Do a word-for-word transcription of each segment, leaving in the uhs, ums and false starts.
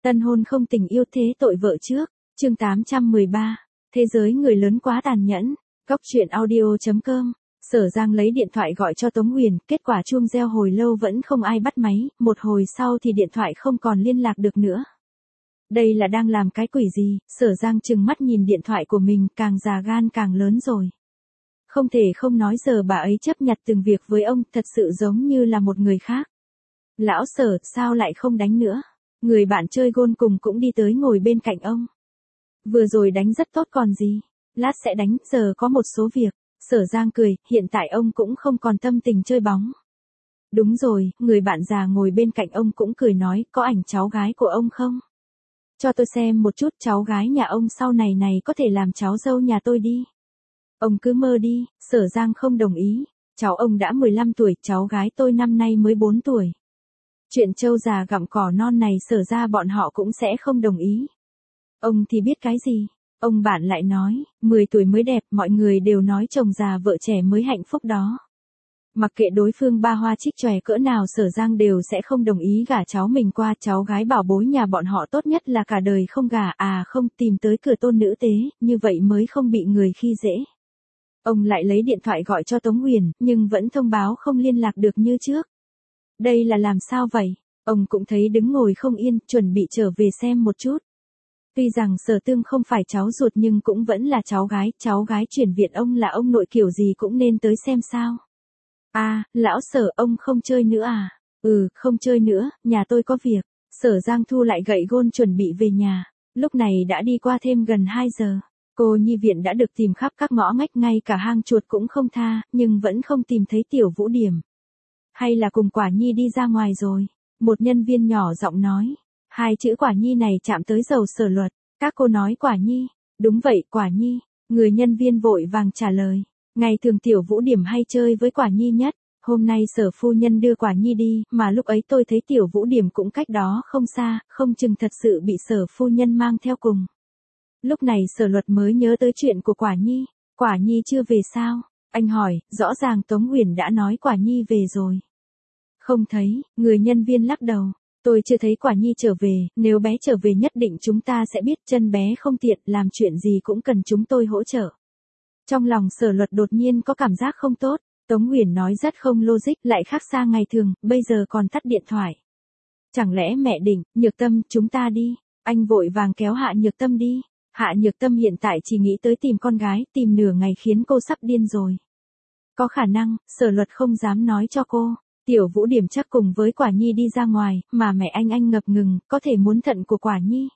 Tân hôn không tình yêu thế tội vợ trước, chương tám trăm mười ba, thế giới người lớn quá tàn nhẫn, góc truyện audio chấm com. Sở Giang lấy điện thoại gọi cho Tống Huyền, kết quả chuông reo hồi lâu vẫn không ai bắt máy, một hồi sau thì điện thoại không còn liên lạc được nữa. Đây là đang làm cái quỷ gì? Sở Giang trừng mắt nhìn điện thoại của mình, càng già gan càng lớn rồi. Không thể không nói giờ bà ấy chấp nhặt từng việc với ông, thật sự giống như là một người khác. Lão Sở, sao lại không đánh nữa? Người bạn chơi gôn cùng cũng đi tới ngồi bên cạnh ông. Vừa rồi đánh rất tốt còn gì, lát sẽ đánh, giờ có một số việc. Sở Giang cười, hiện tại ông cũng không còn tâm tình chơi bóng. Đúng rồi, người bạn già ngồi bên cạnh ông cũng cười nói, có ảnh cháu gái của ông không? Cho tôi xem một chút, cháu gái nhà ông sau này này có thể làm cháu dâu nhà tôi đi. Ông cứ mơ đi. Sở Giang không đồng ý. Cháu ông đã mười lăm tuổi, cháu gái tôi năm nay mới bốn tuổi. Chuyện trâu già gặm cỏ non này Sở ra bọn họ cũng sẽ không đồng ý. Ông thì biết cái gì? Ông bạn lại nói, mười tuổi mới đẹp, mọi người đều nói chồng già vợ trẻ mới hạnh phúc đó. Mặc kệ đối phương ba hoa trích chòe cỡ nào Sở Giang đều sẽ không đồng ý gả cháu mình qua, cháu gái bảo bối nhà bọn họ tốt nhất là cả đời không gả, à không, tìm tới cửa tôn nữ tế, như vậy mới không bị người khi dễ. Ông lại lấy điện thoại gọi cho Tống Huyền, nhưng vẫn thông báo không liên lạc được như trước. Đây là làm sao vậy? Ông cũng thấy đứng ngồi không yên, chuẩn bị trở về xem một chút. Tuy rằng Sở Tương không phải cháu ruột nhưng cũng vẫn là cháu gái, cháu gái chuyển viện ông là ông nội kiểu gì cũng nên tới xem sao. À, lão Sở, ông không chơi nữa à? Ừ, không chơi nữa, nhà tôi có việc. Sở Giang thu lại gậy gôn chuẩn bị về nhà. Lúc này đã đi qua thêm gần hai giờ. Cô nhi viện đã được tìm khắp các ngõ ngách, ngay cả hang chuột cũng không tha, nhưng vẫn không tìm thấy Tiểu Vũ Điểm. Hay là cùng Quả Nhi đi ra ngoài rồi? Một nhân viên nhỏ giọng nói. Hai chữ Quả Nhi này chạm tới dầu Sở Luật. Các cô nói Quả Nhi. Đúng vậy, Quả Nhi. Người nhân viên vội vàng trả lời. Ngày thường Tiểu Vũ Điểm hay chơi với Quả Nhi nhất. Hôm nay Sở phu nhân đưa Quả Nhi đi, mà lúc ấy tôi thấy Tiểu Vũ Điểm cũng cách đó không xa, không chừng thật sự bị Sở phu nhân mang theo cùng. Lúc này Sở Luật mới nhớ tới chuyện của Quả Nhi. Quả Nhi chưa về sao? Anh hỏi, rõ ràng Tống Huyền đã nói Quả Nhi về rồi. Không thấy, người nhân viên lắc đầu. Tôi chưa thấy Quả Nhi trở về, nếu bé trở về nhất định chúng ta sẽ biết, chân bé không tiện, làm chuyện gì cũng cần chúng tôi hỗ trợ. Trong lòng Sở Luật đột nhiên có cảm giác không tốt. Tống Huyền nói rất không logic, lại khác xa ngày thường, bây giờ còn tắt điện thoại. Chẳng lẽ mẹ định, Nhược Tâm, chúng ta đi. Anh vội vàng kéo Hạ Nhược Tâm đi. Hạ Nhược Tâm hiện tại chỉ nghĩ tới tìm con gái, tìm nửa ngày khiến cô sắp điên rồi. Có khả năng, Sở Luật không dám nói cho cô. Tiểu Vũ Điểm chắc cùng với Quả Nhi đi ra ngoài, mà mẹ anh anh ngập ngừng, có thể muốn thận của Quả Nhi.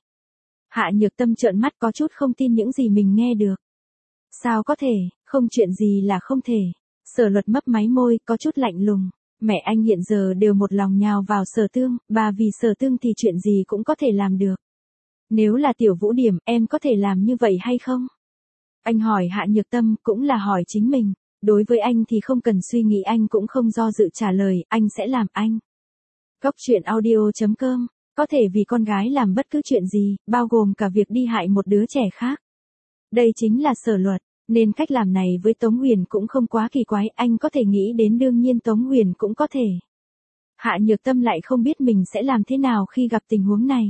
Hạ Nhược Tâm trợn mắt có chút không tin những gì mình nghe được. Sao có thể, không chuyện gì là không thể. Sở Luật mấp máy môi, có chút lạnh lùng. Mẹ anh hiện giờ đều một lòng nhào vào Sở Tương, bà vì Sở Tương thì chuyện gì cũng có thể làm được. Nếu là Tiểu Vũ Điểm, em có thể làm như vậy hay không? Anh hỏi Hạ Nhược Tâm, cũng là hỏi chính mình. Đối với anh thì không cần suy nghĩ, anh cũng không do dự trả lời, anh sẽ làm anh. Góc truyện audio chấm com, có thể vì con gái làm bất cứ chuyện gì, bao gồm cả việc đi hại một đứa trẻ khác. Đây chính là Sở Luật, nên cách làm này với Tống Huyền cũng không quá kỳ quái, anh có thể nghĩ đến, đương nhiên Tống Huyền cũng có thể. Hạ Nhược Tâm lại không biết mình sẽ làm thế nào khi gặp tình huống này.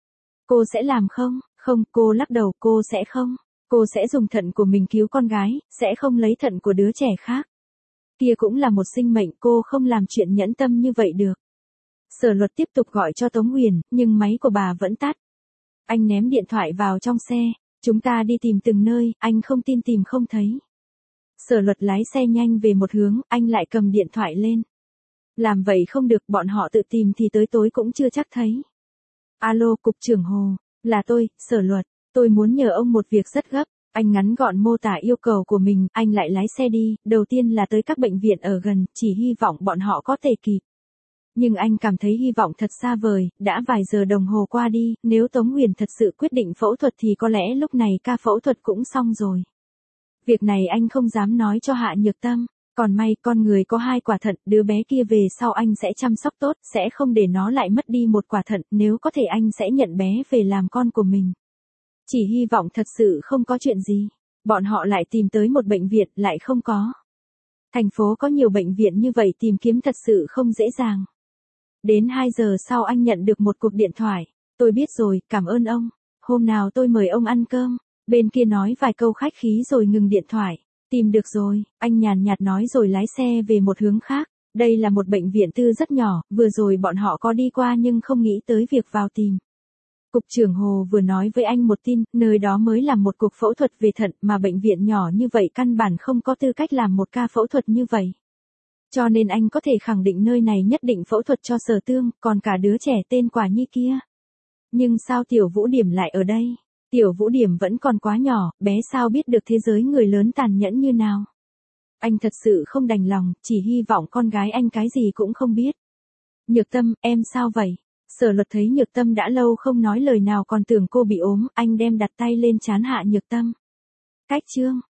Cô sẽ làm không? Không, cô lắc đầu, cô sẽ không. Cô sẽ dùng thận của mình cứu con gái, sẽ không lấy thận của đứa trẻ khác. Kia cũng là một sinh mệnh, cô không làm chuyện nhẫn tâm như vậy được. Sở Luật tiếp tục gọi cho Tống Huyền, nhưng máy của bà vẫn tắt. Anh ném điện thoại vào trong xe, chúng ta đi tìm từng nơi, anh không tin tìm không thấy. Sở Luật lái xe nhanh về một hướng, anh lại cầm điện thoại lên. Làm vậy không được, bọn họ tự tìm thì tới tối cũng chưa chắc thấy. Alo, Cục trưởng Hồ, là tôi, Sở Luật, tôi muốn nhờ ông một việc rất gấp. Anh ngắn gọn mô tả yêu cầu của mình, anh lại lái xe đi, đầu tiên là tới các bệnh viện ở gần, chỉ hy vọng bọn họ có thể kịp. Nhưng anh cảm thấy hy vọng thật xa vời, đã vài giờ đồng hồ qua đi, nếu Tống Huyền thật sự quyết định phẫu thuật thì có lẽ lúc này ca phẫu thuật cũng xong rồi. Việc này anh không dám nói cho Hạ Nhược Tâm. Còn may con người có hai quả thận, đứa bé kia về sau anh sẽ chăm sóc tốt, sẽ không để nó lại mất đi một quả thận, nếu có thể anh sẽ nhận bé về làm con của mình. Chỉ hy vọng thật sự không có chuyện gì. Bọn họ lại tìm tới một bệnh viện, lại không có. Thành phố có nhiều bệnh viện như vậy, tìm kiếm thật sự không dễ dàng. Đến hai giờ sau anh nhận được một cuộc điện thoại. Tôi biết rồi, cảm ơn ông. Hôm nào tôi mời ông ăn cơm. Bên kia nói vài câu khách khí rồi ngừng điện thoại. Tìm được rồi, anh nhàn nhạt nói rồi lái xe về một hướng khác. Đây là một bệnh viện tư rất nhỏ, vừa rồi bọn họ có đi qua nhưng không nghĩ tới việc vào tìm. Cục trưởng Hồ vừa nói với anh một tin, nơi đó mới làm một cuộc phẫu thuật về thận mà bệnh viện nhỏ như vậy căn bản không có tư cách làm một ca phẫu thuật như vậy. Cho nên anh có thể khẳng định nơi này nhất định phẫu thuật cho Sở Tương, còn cả đứa trẻ tên Quả Nhi kia. Nhưng sao Tiểu Vũ Điểm lại ở đây? Tiểu Vũ Điểm vẫn còn quá nhỏ, bé sao biết được thế giới người lớn tàn nhẫn như nào. Anh thật sự không đành lòng, chỉ hy vọng con gái anh cái gì cũng không biết. Nhược Tâm, em sao vậy? Sở Luật thấy Nhược Tâm đã lâu không nói lời nào còn tưởng cô bị ốm, anh đem đặt tay lên trán Hạ Nhược Tâm. Cách chương